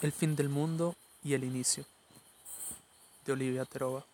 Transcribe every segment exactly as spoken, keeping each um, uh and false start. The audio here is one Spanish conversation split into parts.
El fin del mundo y el inicio, de Olivia Terova.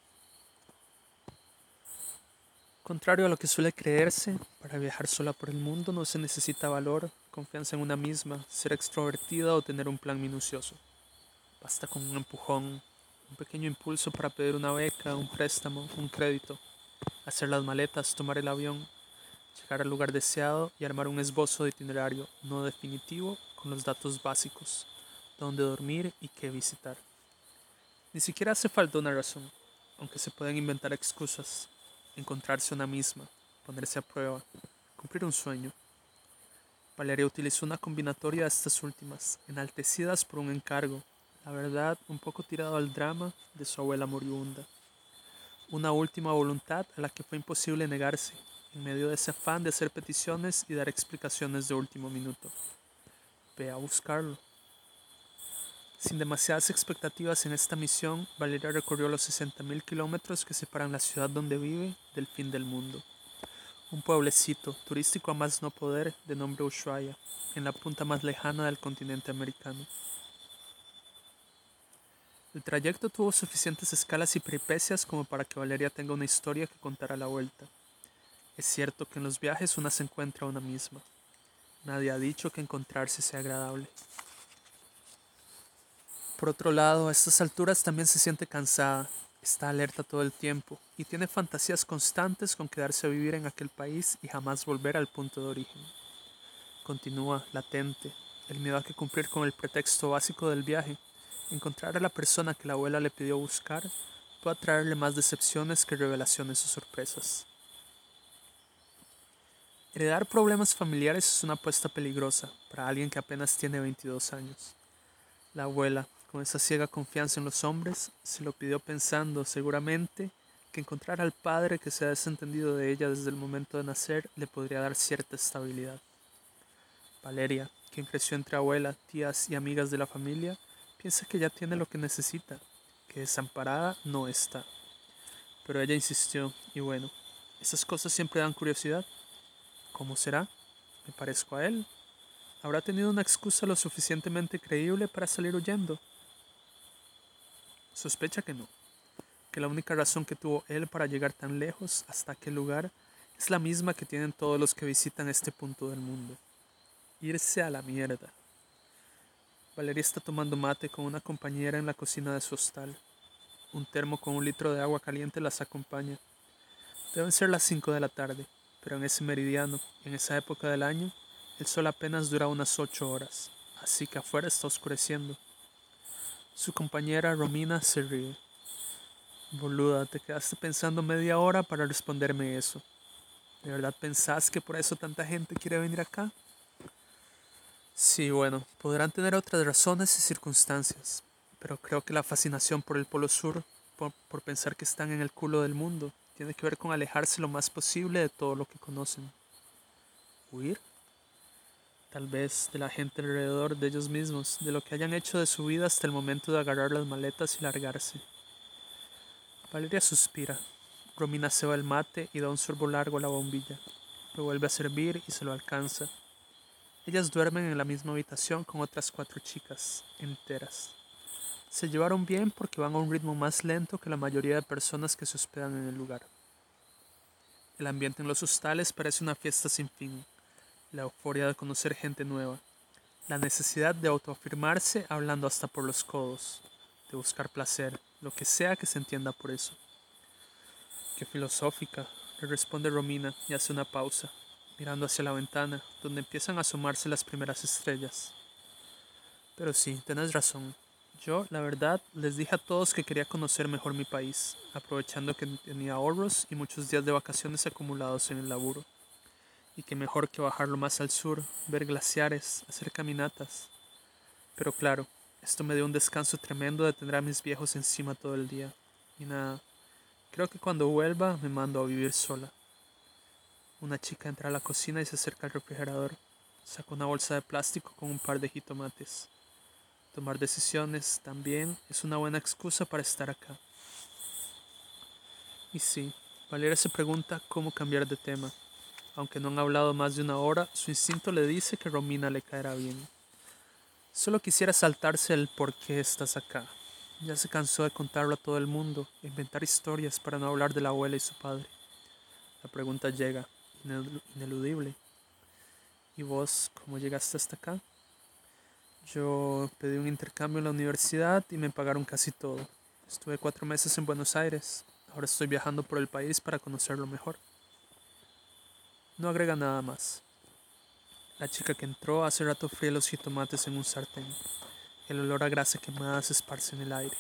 Contrario a lo que suele creerse, para viajar sola por el mundo no se necesita valor, confianza en una misma, ser extrovertida o tener un plan minucioso. Basta con un empujón, un pequeño impulso para pedir una beca, un préstamo, un crédito, hacer las maletas, tomar el avión, llegar al lugar deseado y armar un esbozo de itinerario no definitivo con los datos básicos, dónde dormir y qué visitar. Ni siquiera hace falta una razón, aunque se pueden inventar excusas, encontrarse una misma, ponerse a prueba, cumplir un sueño. Valeria utilizó una combinatoria de estas últimas, enaltecidas por un encargo, la verdad un poco tirado al drama de su abuela moribunda. Una última voluntad a la que fue imposible negarse, en medio de ese afán de hacer peticiones y dar explicaciones de último minuto. Ve a buscarlo. Sin demasiadas expectativas en esta misión, Valeria recorrió los sesenta mil kilómetros que separan la ciudad donde vive del fin del mundo. Un pueblecito, turístico a más no poder, de nombre Ushuaia, en la punta más lejana del continente americano. El trayecto tuvo suficientes escalas y peripecias como para que Valeria tenga una historia que contar a la vuelta. Es cierto que en los viajes una se encuentra a una misma. Nadie ha dicho que encontrarse sea agradable. Por otro lado, a estas alturas también se siente cansada, está alerta todo el tiempo y tiene fantasías constantes con quedarse a vivir en aquel país y jamás volver al punto de origen. Continúa latente el miedo a que cumplir con el pretexto básico del viaje, encontrar a la persona que la abuela le pidió buscar, pueda traerle más decepciones que revelaciones o sorpresas. Heredar problemas familiares es una apuesta peligrosa para alguien que apenas tiene veintidós años. La abuela, con esa ciega confianza en los hombres, se lo pidió pensando, seguramente, que encontrar al padre que se ha desentendido de ella desde el momento de nacer le podría dar cierta estabilidad. Valeria, quien creció entre abuela, tías y amigas de la familia, piensa que ya tiene lo que necesita, que desamparada no está. Pero ella insistió, y bueno, esas cosas siempre dan curiosidad. ¿Cómo será? ¿Me parezco a él? ¿Habrá tenido una excusa lo suficientemente creíble para salir huyendo? Sospecha que no, que la única razón que tuvo él para llegar tan lejos hasta aquel lugar es la misma que tienen todos los que visitan este punto del mundo. Irse a la mierda. Valeria está tomando mate con una compañera en la cocina de su hostal. Un termo con un litro de agua caliente las acompaña. Deben ser las cinco de la tarde, pero en ese meridiano, en esa época del año, el sol apenas dura unas ocho horas, así que afuera está oscureciendo. Su compañera Romina se ríe. Boluda, te quedaste pensando media hora para responderme eso. ¿De verdad pensás que por eso tanta gente quiere venir acá? Sí, bueno, podrán tener otras razones y circunstancias, pero creo que la fascinación por el Polo Sur, por, por pensar que están en el culo del mundo, tiene que ver con alejarse lo más posible de todo lo que conocen. ¿Huir? Tal vez de la gente alrededor, de ellos mismos, de lo que hayan hecho de su vida hasta el momento de agarrar las maletas y largarse. Valeria suspira. Romina se va el mate y da un sorbo largo a la bombilla. Lo vuelve a servir y se lo alcanza. Ellas duermen en la misma habitación con otras cuatro chicas, enteras. Se llevaron bien porque van a un ritmo más lento que la mayoría de personas que se hospedan en el lugar. El ambiente en los hostales parece una fiesta sin fin. La euforia de conocer gente nueva. La necesidad de autoafirmarse hablando hasta por los codos. De buscar placer, lo que sea que se entienda por eso. Qué filosófica, le responde Romina y hace una pausa, mirando hacia la ventana, donde empiezan a asomarse las primeras estrellas. Pero sí, tenés razón. Yo, la verdad, les dije a todos que quería conocer mejor mi país, aprovechando que tenía ahorros y muchos días de vacaciones acumulados en el laburo. Y que mejor que bajarlo más al sur, ver glaciares, hacer caminatas. Pero claro, esto me dio un descanso tremendo de tener a mis viejos encima todo el día. Y nada, creo que cuando vuelva me mando a vivir sola. Una chica entra a la cocina y se acerca al refrigerador. Saca una bolsa de plástico con un par de jitomates. Tomar decisiones también es una buena excusa para estar acá. Y sí, Valeria se pregunta cómo cambiar de tema. Aunque no han hablado más de una hora, su instinto le dice que Romina le caerá bien. Solo quisiera saltarse el por qué estás acá. Ya se cansó de contarlo a todo el mundo, e inventar historias para no hablar de la abuela y su padre. La pregunta llega, ineludible. ¿Y vos, cómo llegaste hasta acá? Yo pedí un intercambio en la universidad y me pagaron casi todo. Estuve cuatro meses en Buenos Aires. Ahora estoy viajando por el país para conocerlo mejor. No agrega nada más. La chica que entró hace rato fríe los jitomates en un sartén. El olor a grasa quemada se esparce en el aire.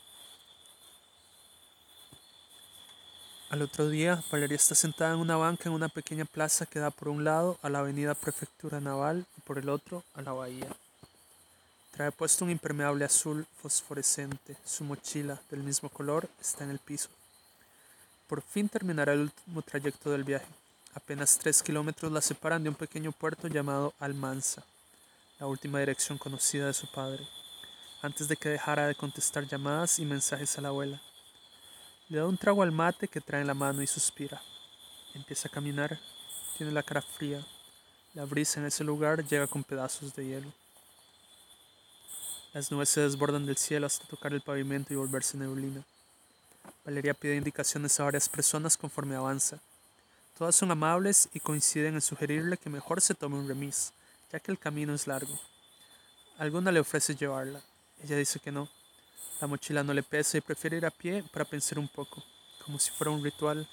Al otro día, Valeria está sentada en una banca en una pequeña plaza que da por un lado a la avenida Prefectura Naval y por el otro a la bahía. Trae puesto un impermeable azul fosforescente. Su mochila, del mismo color, está en el piso. Por fin terminará el último trayecto del viaje. Apenas tres kilómetros la separan de un pequeño puerto llamado Almanza, la última dirección conocida de su padre, antes de que dejara de contestar llamadas y mensajes a la abuela. Le da un trago al mate que trae en la mano y suspira. Empieza a caminar. Tiene la cara fría. La brisa en ese lugar llega con pedazos de hielo. Las nubes se desbordan del cielo hasta tocar el pavimento y volverse neblina. Valeria pide indicaciones a varias personas conforme avanza. Todas son amables y coinciden en sugerirle que mejor se tome un remis, ya que el camino es largo. Alguna le ofrece llevarla. Ella dice que no. La mochila no le pesa y prefiere ir a pie para pensar un poco, como si fuera un ritual.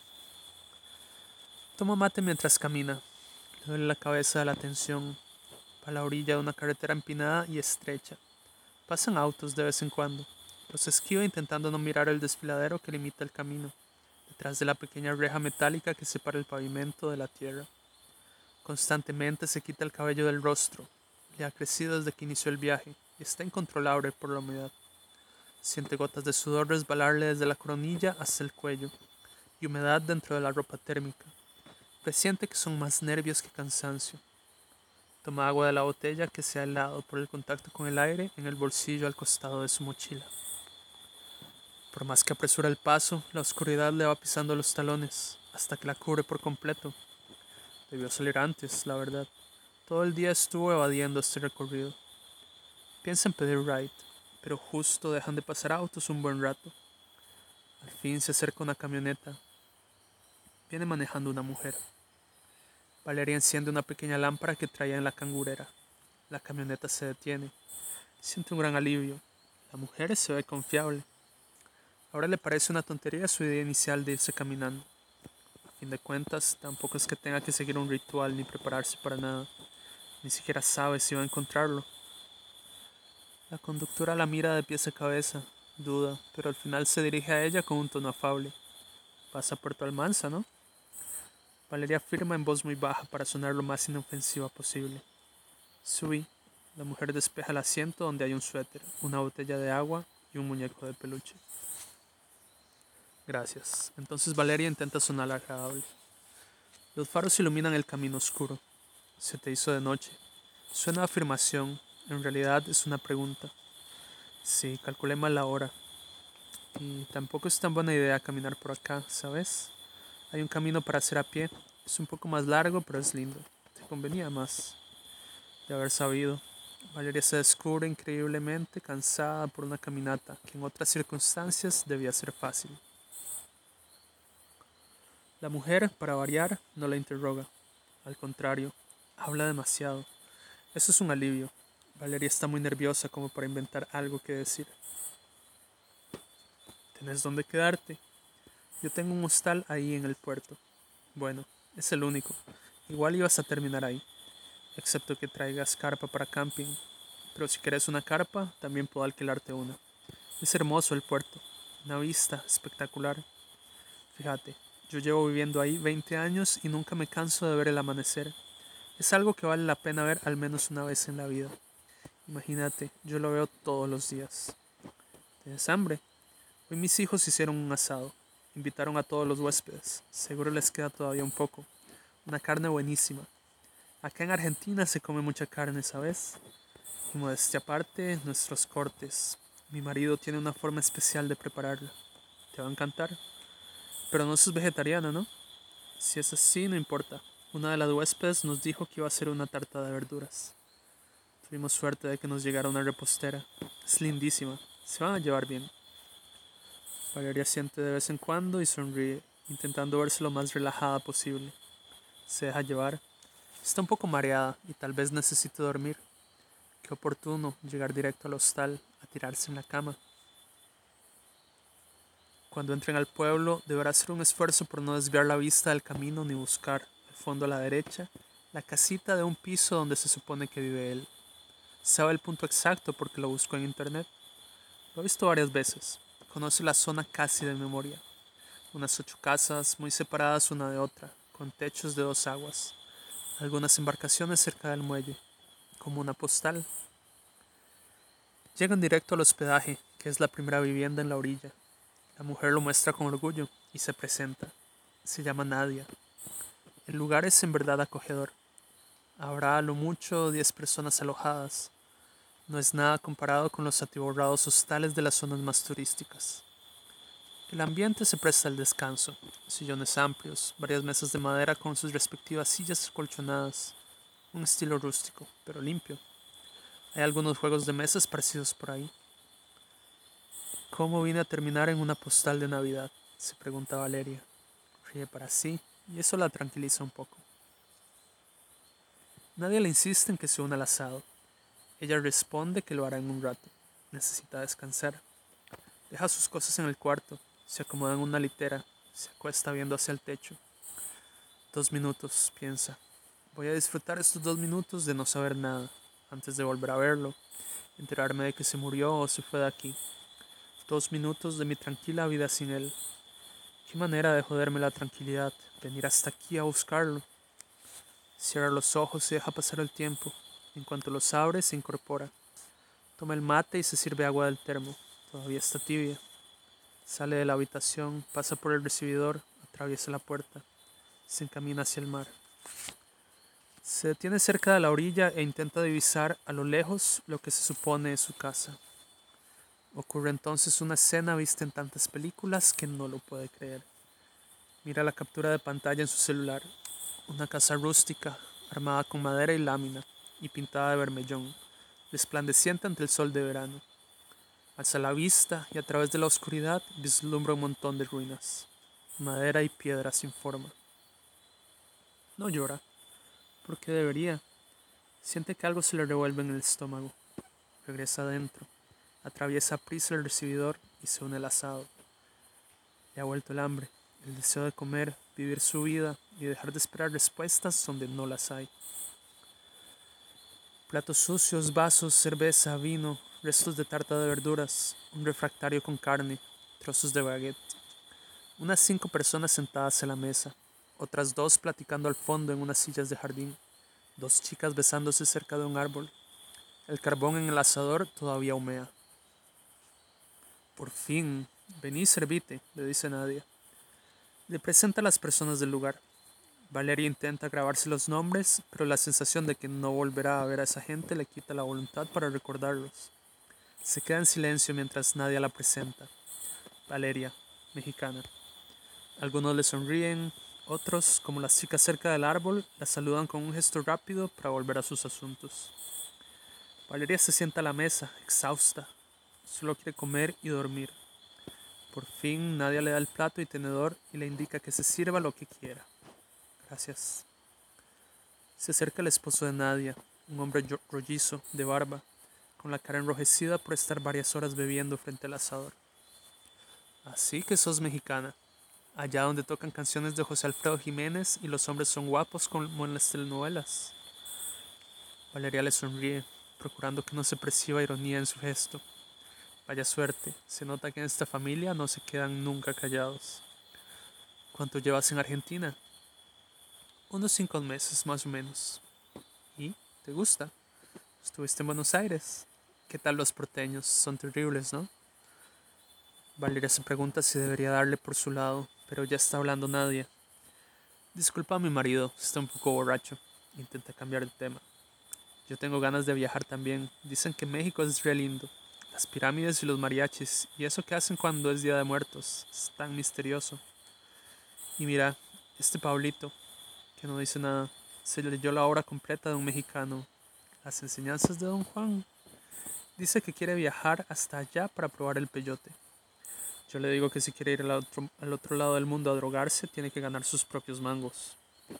Toma mate mientras camina. Le duele la cabeza de la tensión. Va a la orilla de una carretera empinada y estrecha. Pasan autos de vez en cuando. Los esquiva intentando no mirar el desfiladero que limita el camino, detrás de la pequeña reja metálica que separa el pavimento de la tierra. Constantemente se quita el cabello del rostro. Le ha crecido desde que inició el viaje y está incontrolable por la humedad. Siente gotas de sudor resbalarle desde la coronilla hasta el cuello y humedad dentro de la ropa térmica. Presiente que son más nervios que cansancio. Toma agua de la botella que se ha helado por el contacto con el aire en el bolsillo al costado de su mochila. Por más que apresura el paso, la oscuridad le va pisando los talones hasta que la cubre por completo. Debió salir antes, la verdad. Todo el día estuvo evadiendo este recorrido. Piensa en pedir ride, pero justo dejan de pasar autos un buen rato. Al fin se acerca una camioneta. Viene manejando una mujer. Valeria enciende una pequeña lámpara que traía en la cangurera. La camioneta se detiene. Siente un gran alivio. La mujer se ve confiable. Ahora le parece una tontería su idea inicial de irse caminando. A fin de cuentas, tampoco es que tenga que seguir un ritual ni prepararse para nada. Ni siquiera sabe si va a encontrarlo. La conductora la mira de pies a cabeza, duda, pero al final se dirige a ella con un tono afable. Vas a Puerto Almanza, ¿no? Valeria afirma en voz muy baja para sonar lo más inofensiva posible. Subí. La mujer despeja el asiento donde hay un suéter, una botella de agua y un muñeco de peluche. Gracias. Entonces Valeria intenta sonar agradable. Los faros iluminan el camino oscuro. Se te hizo de noche. Suena a afirmación. En realidad es una pregunta. Sí, calculé mal la hora. Y tampoco es tan buena idea caminar por acá, ¿sabes? Hay un camino para hacer a pie. Es un poco más largo, pero es lindo. Te convenía más de haber sabido. Valeria se descubre increíblemente cansada por una caminata que en otras circunstancias debía ser fácil. La mujer, para variar, no la interroga. Al contrario, habla demasiado. Eso es un alivio. Valeria está muy nerviosa como para inventar algo que decir. ¿Tenés dónde quedarte? Yo tengo un hostal ahí en el puerto. Bueno, es el único. Igual ibas a terminar ahí, excepto que traigas carpa para camping. Pero si quieres una carpa, también puedo alquilarte una. Es hermoso el puerto, una vista espectacular. Fíjate, yo llevo viviendo ahí veinte años y nunca me canso de ver el amanecer. Es algo que vale la pena ver al menos una vez en la vida. Imagínate, yo lo veo todos los días. ¿Tienes hambre? Hoy mis hijos hicieron un asado. Invitaron a todos los huéspedes. Seguro les queda todavía un poco. Una carne buenísima. Acá en Argentina se come mucha carne, ¿sabes? Y modestia aparte, nuestros cortes. Mi marido tiene una forma especial de prepararla. Te va a encantar. Pero no sos vegetariana, ¿no? Si es así, no importa. Una de las huéspedes nos dijo que iba a hacer una tarta de verduras. Tu Tuvimos suerte de que nos llegara una repostera. Es lindísima. Se van a llevar bien. Valeria siente de vez en cuando y sonríe, intentando verse lo más relajada posible. Se deja llevar. Está un poco mareada y tal vez necesite dormir. Qué oportuno llegar directo al hostal, a tirarse en la cama. Cuando entren al pueblo, deberá hacer un esfuerzo por no desviar la vista del camino ni buscar, al fondo a la derecha, la casita de un piso donde se supone que vive él. Sabe el punto exacto porque lo buscó en internet. Lo ha visto varias veces. Conoce la zona casi de memoria. Unas ocho casas muy separadas una de otra, con techos de dos aguas. Algunas embarcaciones cerca del muelle, como una postal. Llegan directo al hospedaje, que es la primera vivienda en la orilla. La mujer lo muestra con orgullo y se presenta. Se llama Nadia. El lugar es en verdad acogedor. Habrá a lo mucho diez personas alojadas. No es nada comparado con los atiborrados hostales de las zonas más turísticas. El ambiente se presta al descanso, sillones amplios, varias mesas de madera con sus respectivas sillas colchonadas, un estilo rústico, pero limpio. Hay algunos juegos de mesa esparcidos por ahí. ¿Cómo vine a terminar en una postal de Navidad?, se pregunta Valeria. Ríe para sí, y eso la tranquiliza un poco. Nadie le insiste en que se una al asado. Ella responde que lo hará en un rato. Necesita descansar. Deja sus cosas en el cuarto, se acomoda en una litera, se acuesta viendo hacia el techo. Dos minutos, piensa. Voy a disfrutar estos dos minutos de no saber nada, antes de volver a verlo, enterarme de que se murió o se fue de aquí. Dos minutos de mi tranquila vida sin él. Qué manera de joderme la tranquilidad, venir hasta aquí a buscarlo. Cierra los ojos y deja pasar el tiempo. En cuanto los abre, se incorpora. Toma el mate y se sirve agua del termo. Todavía está tibia. Sale de la habitación, pasa por el recibidor, atraviesa la puerta. Se encamina hacia el mar. Se detiene cerca de la orilla e intenta divisar a lo lejos lo que se supone es su casa. Ocurre entonces una escena vista en tantas películas que no lo puede creer. Mira la captura de pantalla en su celular. Una casa rústica, armada con madera y lámina, y pintada de vermellón, resplandeciente ante el sol de verano. Alza la vista y a través de la oscuridad vislumbra un montón de ruinas, madera y piedra sin forma. No llora, porque debería. Siente que algo se le revuelve en el estómago. Regresa adentro, atraviesa a prisa el recibidor y se une al asado. Le ha vuelto el hambre, el deseo de comer, vivir su vida y dejar de esperar respuestas donde no las hay. Platos sucios, vasos, cerveza, vino, restos de tarta de verduras, un refractario con carne, trozos de baguette. Unas cinco personas sentadas en la mesa, otras dos platicando al fondo en unas sillas de jardín, dos chicas besándose cerca de un árbol. El carbón en el asador todavía humea. Por fin, vení y servite, le dice Nadia. Le presenta a las personas del lugar. Valeria intenta grabarse los nombres, pero la sensación de que no volverá a ver a esa gente le quita la voluntad para recordarlos. Se queda en silencio mientras Nadia la presenta. Valeria, mexicana. Algunos le sonríen, otros, como las chicas cerca del árbol, la saludan con un gesto rápido para volver a sus asuntos. Valeria se sienta a la mesa, exhausta. Solo quiere comer y dormir. Por fin, Nadia le da el plato y tenedor y le indica que se sirva lo que quiera. Gracias. Se acerca el esposo de Nadia, un hombre rollizo, de barba, con la cara enrojecida por estar varias horas bebiendo frente al asador. Así que sos mexicana, allá donde tocan canciones de José Alfredo Jiménez y los hombres son guapos como en las telenovelas. Valeria le sonríe, procurando que no se perciba ironía en su gesto. Vaya suerte, se nota que en esta familia no se quedan nunca callados. ¿Cuánto llevas en Argentina? Unos cinco meses más o menos. ¿Y? ¿Te gusta? ¿Estuviste en Buenos Aires? ¿Qué tal los porteños? Son terribles, ¿no? Valeria se pregunta si debería darle por su lado, pero ya está hablando Nadia. Disculpa a mi marido, está un poco borracho. Intenta cambiar el tema. Yo tengo ganas de viajar también. Dicen que México es re lindo. Las pirámides y los mariachis. Y eso que hacen cuando es Día de Muertos. Es tan misterioso. Y mira, este Pablito, que no dice nada, se leyó la obra completa de un mexicano. las enseñanzas de don Juan. Dice que quiere viajar hasta allá para probar el peyote. Yo le digo que si quiere ir al otro, al otro lado del mundo a drogarse, tiene que ganar sus propios mangos.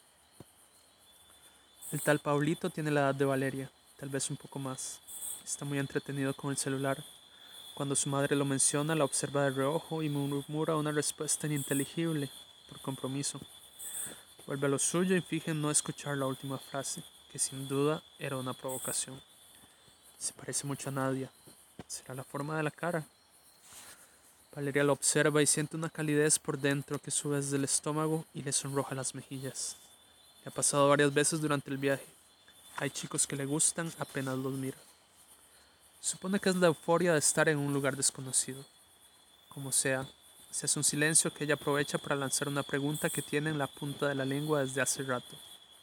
El tal Pablito tiene la edad de Valeria, tal vez un poco más. Está muy entretenido con el celular. Cuando su madre lo menciona, la observa de reojo y murmura una respuesta ininteligible, por compromiso. Vuelve a lo suyo y finge no escuchar la última frase, que sin duda era una provocación. Se parece mucho a Nadia. ¿Será la forma de la cara? Valeria lo observa y siente una calidez por dentro que sube desde el estómago y le sonroja las mejillas. Le ha pasado varias veces durante el viaje. Hay chicos que le gustan apenas los mira. Supone que es la euforia de estar en un lugar desconocido. Como sea, se hace un silencio que ella aprovecha para lanzar una pregunta que tiene en la punta de la lengua desde hace rato.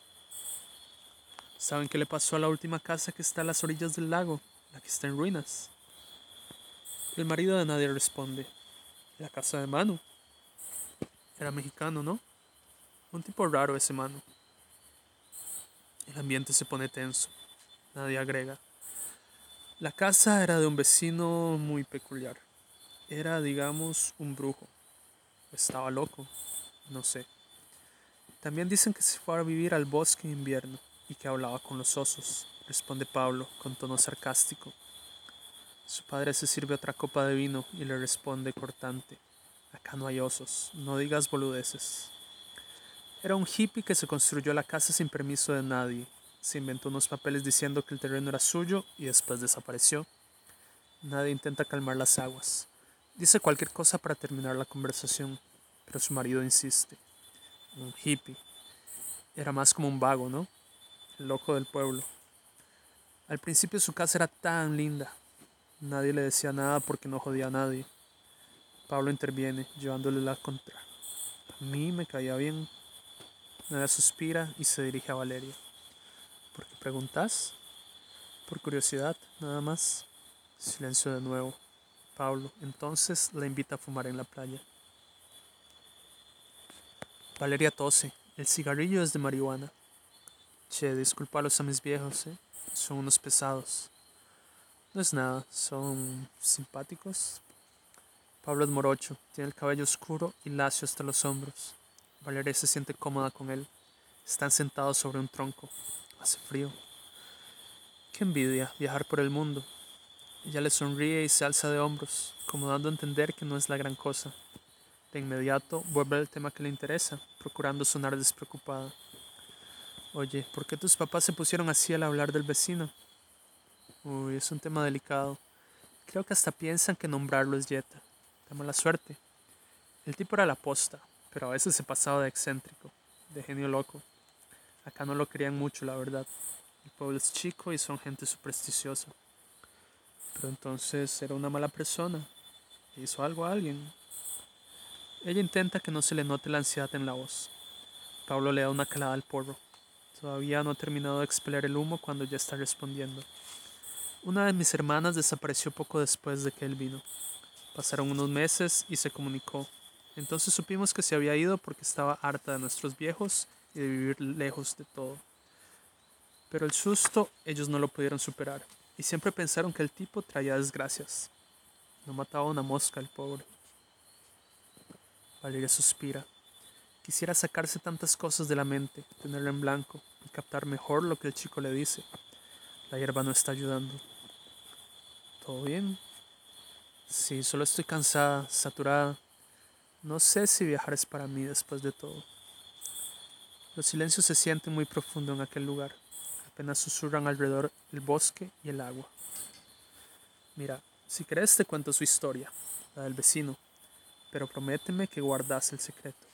¿Saben qué le pasó a la última casa que está a las orillas del lago, la que está en ruinas? El marido de Nadia responde: la casa de Manu. Era mexicano, ¿no? Un tipo raro ese Manu. El ambiente se pone tenso. Nadia agrega: la casa era de un vecino muy peculiar. Era, digamos, un brujo. Estaba loco. No sé. También dicen que se fue a vivir al bosque en invierno y que hablaba con los osos, responde Pablo con tono sarcástico. Su padre se sirve otra copa de vino y le responde cortante: acá no hay osos, no digas boludeces. Era un hippie que se construyó la casa sin permiso de nadie. Se inventó unos papeles diciendo que el terreno era suyo y después desapareció. Nadie intenta calmar las aguas. Dice cualquier cosa para terminar la conversación, pero su marido insiste. Un hippie. Era más como un vago, ¿no? El loco del pueblo. Al principio su casa era tan linda. Nadie le decía nada porque no jodía a nadie. Pablo interviene, llevándole la contra. A mí me caía bien. Nadia suspira y se dirige a Valeria. ¿Por qué preguntas? Por curiosidad, nada más. Silencio de nuevo. Pablo entonces la invita a fumar en la playa. Valeria tose. El cigarrillo es de marihuana. Che, disculpalos a mis viejos, ¿eh? Son unos pesados. No es nada, son simpáticos. Pablo es morocho, tiene el cabello oscuro y lacio hasta los hombros. Valeria se siente cómoda con él. Están sentados sobre un tronco. Hace frío. Qué envidia viajar por el mundo. Ella le sonríe y se alza de hombros, como dando a entender que no es la gran cosa. De inmediato vuelve al tema que le interesa, procurando sonar despreocupada. Oye, ¿por qué tus papás se pusieron así al hablar del vecino? Uy, es un tema delicado. Creo que hasta piensan que nombrarlo es dieta. Da mala suerte. El tipo era la posta, pero a veces se pasaba de excéntrico, de genio loco. Acá no lo querían mucho, la verdad. El pueblo es chico y son gente supersticiosa. Pero entonces era una mala persona. ¿Le hizo algo a alguien? Ella intenta que no se le note la ansiedad en la voz. Pablo le da una calada al porro. Todavía no ha terminado de expeler el humo cuando ya está respondiendo. Una de mis hermanas desapareció poco después de que él vino. Pasaron unos meses y se comunicó. Entonces supimos que se había ido porque estaba harta de nuestros viejos y de vivir lejos de todo. Pero el susto ellos no lo pudieron superar y siempre pensaron que el tipo traía desgracias. No mataba una mosca el pobre. Valeria suspira. Quisiera sacarse tantas cosas de la mente, tenerlo en blanco y captar mejor lo que el chico le dice. La hierba no está ayudando. ¿Todo bien? Sí, solo estoy cansada, saturada. No sé si viajar es para mí después de todo. Los silencios se sienten muy profundos en aquel lugar. Apenas susurran alrededor el bosque y el agua. Mira, si querés te cuento su historia, la del vecino, pero prométeme que guardas el secreto.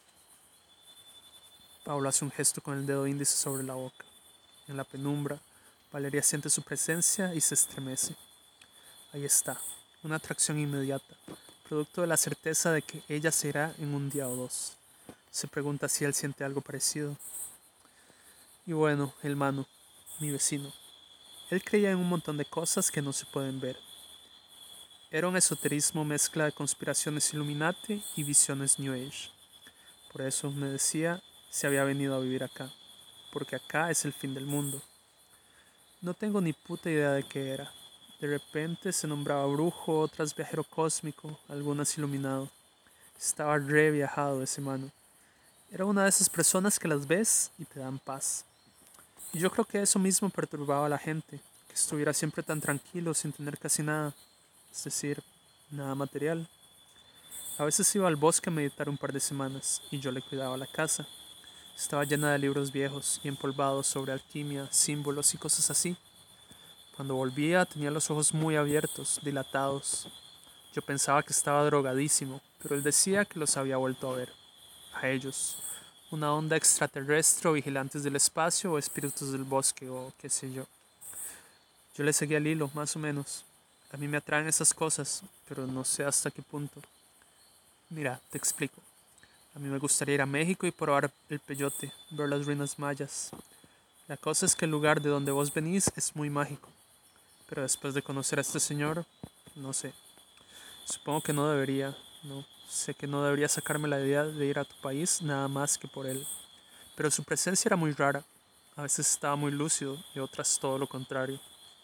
Pablo hace un gesto con el dedo índice sobre la boca. En la penumbra, Valeria siente su presencia y se estremece. Ahí está, una atracción inmediata, producto de la certeza de que ella se irá en un día o dos. Se pregunta si él siente algo parecido. Y bueno, el Manu, mi vecino. Él creía en un montón de cosas que no se pueden ver. Era un esoterismo mezcla de conspiraciones Illuminati y visiones New Age. Por eso me decía se había venido a vivir acá, porque acá es el fin del mundo. No tengo ni puta idea de qué era. De repente se nombraba brujo, otras viajero cósmico, algunas iluminado. Estaba re viajado ese mano. Era una de esas personas que las ves y te dan paz. Y yo creo que eso mismo perturbaba a la gente, que estuviera siempre tan tranquilo sin tener casi nada, es decir, nada material. A veces iba al bosque a meditar un par de semanas y yo le cuidaba la casa. Estaba llena de libros viejos y empolvados sobre alquimia, símbolos y cosas así. Cuando volvía tenía los ojos muy abiertos, dilatados. Yo pensaba que estaba drogadísimo, pero él decía que los había vuelto a ver. A ellos. Una onda extraterrestre o vigilantes del espacio o espíritus del bosque o qué sé yo. Yo le seguía el hilo, más o menos. A mí me atraen esas cosas, pero no sé hasta qué punto. Mira, te explico. A mí me gustaría ir a México y probar el peyote, ver las ruinas mayas. La cosa es que el lugar de donde vos venís es muy mágico. Pero después de conocer a este señor, no sé. Supongo que no debería, no. Sé que no debería sacarme la idea de ir a tu país nada más que por él. Pero su presencia era muy rara. A veces estaba muy lúcido y otras todo lo contrario.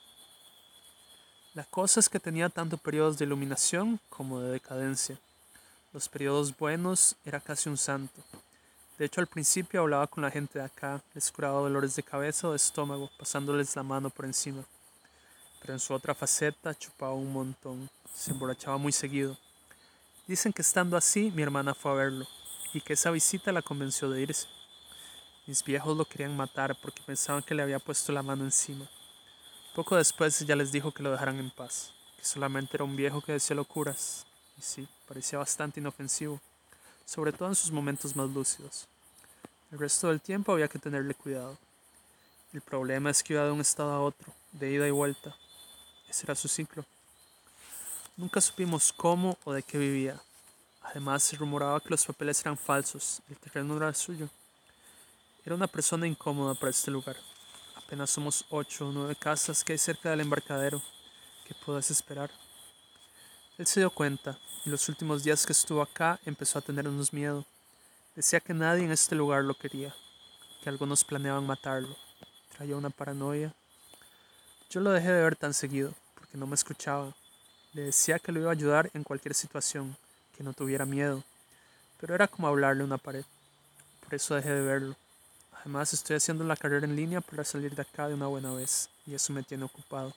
La cosa es que tenía tanto periodos de iluminación como de decadencia. Los periodos buenos era casi un santo. De hecho, al principio hablaba con la gente de acá, les curaba dolores de cabeza o de estómago, pasándoles la mano por encima. Pero en su otra faceta chupaba un montón, se emborrachaba muy seguido. Dicen que estando así, mi hermana fue a verlo, y que esa visita la convenció de irse. Mis viejos lo querían matar porque pensaban que le había puesto la mano encima. Poco después ella les dijo que lo dejaran en paz, que solamente era un viejo que decía locuras. Y sí, parecía bastante inofensivo, sobre todo en sus momentos más lúcidos. El resto del tiempo había que tenerle cuidado. El problema es que iba de un estado a otro, de ida y vuelta. Ese era su ciclo. Nunca supimos cómo o de qué vivía. Además, se rumoraba que los papeles eran falsos, el terreno no era suyo. Era una persona incómoda para este lugar. Apenas somos ocho o nueve casas que hay cerca del embarcadero. ¿Qué puedes esperar? Él se dio cuenta, y los últimos días que estuvo acá empezó a tenernos miedo. Decía que nadie en este lugar lo quería, que algunos planeaban matarlo. Traía una paranoia. Yo lo dejé de ver tan seguido, porque no me escuchaba. Le decía que lo iba a ayudar en cualquier situación, que no tuviera miedo, pero era como hablarle a una pared. Por eso dejé de verlo. Además, estoy haciendo la carrera en línea para salir de acá de una buena vez, y eso me tiene ocupado.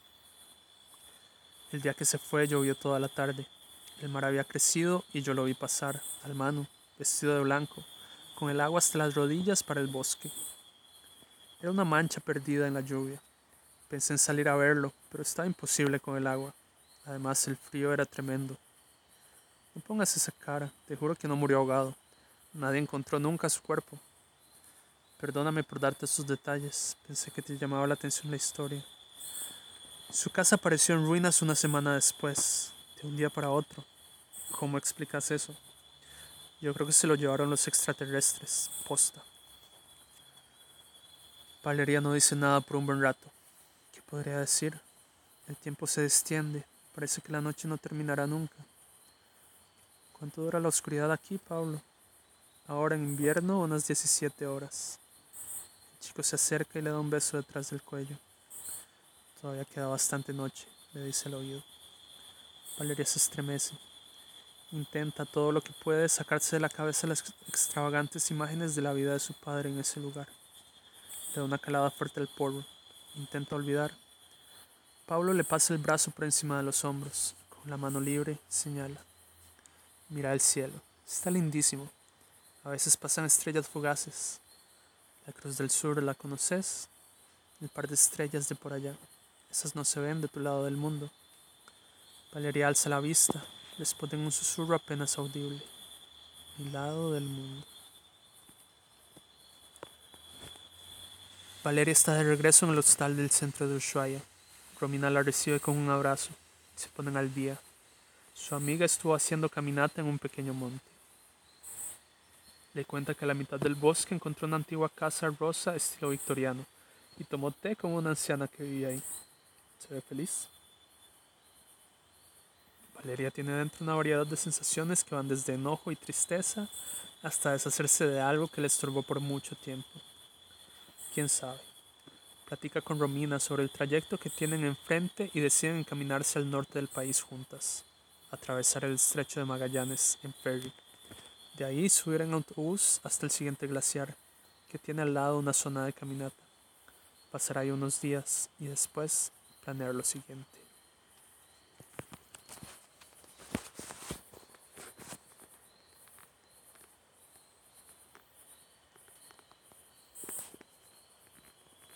El día que se fue llovió toda la tarde. El mar había crecido y yo lo vi pasar, al mano, vestido de blanco, con el agua hasta las rodillas para el bosque. Era una mancha perdida en la lluvia. Pensé en salir a verlo, pero estaba imposible con el agua. Además, el frío era tremendo. No pongas esa cara, te juro que no murió ahogado. Nadie encontró nunca su cuerpo. Perdóname por darte estos detalles, pensé que te llamaba la atención la historia. Su casa apareció en ruinas una semana después, de un día para otro. ¿Cómo explicas eso? Yo creo que se lo llevaron los extraterrestres, posta. Valeria no dice nada por un buen rato. ¿Qué podría decir? El tiempo se extiende, parece que la noche no terminará nunca. ¿Cuánto dura la oscuridad aquí, Pablo? Ahora en invierno unas diecisiete horas. El chico se acerca y le da un beso detrás del cuello. Todavía queda bastante noche, le dice al oído. Valeria se estremece. Intenta todo lo que puede sacarse de la cabeza las extravagantes imágenes de la vida de su padre en ese lugar. Le da una calada fuerte al polvo. Intenta olvidar. Pablo le pasa el brazo por encima de los hombros. Con la mano libre, señala. Mira el cielo. Está lindísimo. A veces pasan estrellas fugaces. La Cruz del Sur, ¿la conoces? El par de estrellas de por allá. Esas no se ven de tu lado del mundo. Valeria alza la vista. Responde en un susurro apenas audible. Mi lado del mundo. Valeria está de regreso en el hostal del centro de Ushuaia. Romina la recibe con un abrazo. Se ponen al día. Su amiga estuvo haciendo caminata en un pequeño monte. Le cuenta que a la mitad del bosque encontró una antigua casa rosa estilo victoriano y tomó té con una anciana que vivía ahí. ¿Se ve feliz? Valeria tiene dentro una variedad de sensaciones que van desde enojo y tristeza hasta deshacerse de algo que le estorbó por mucho tiempo. ¿Quién sabe? Platica con Romina sobre el trayecto que tienen enfrente y deciden encaminarse al norte del país juntas, atravesar el estrecho de Magallanes en ferry. De ahí subir en autobús hasta el siguiente glaciar, que tiene al lado una zona de caminata. Pasar ahí unos días y después planear lo siguiente.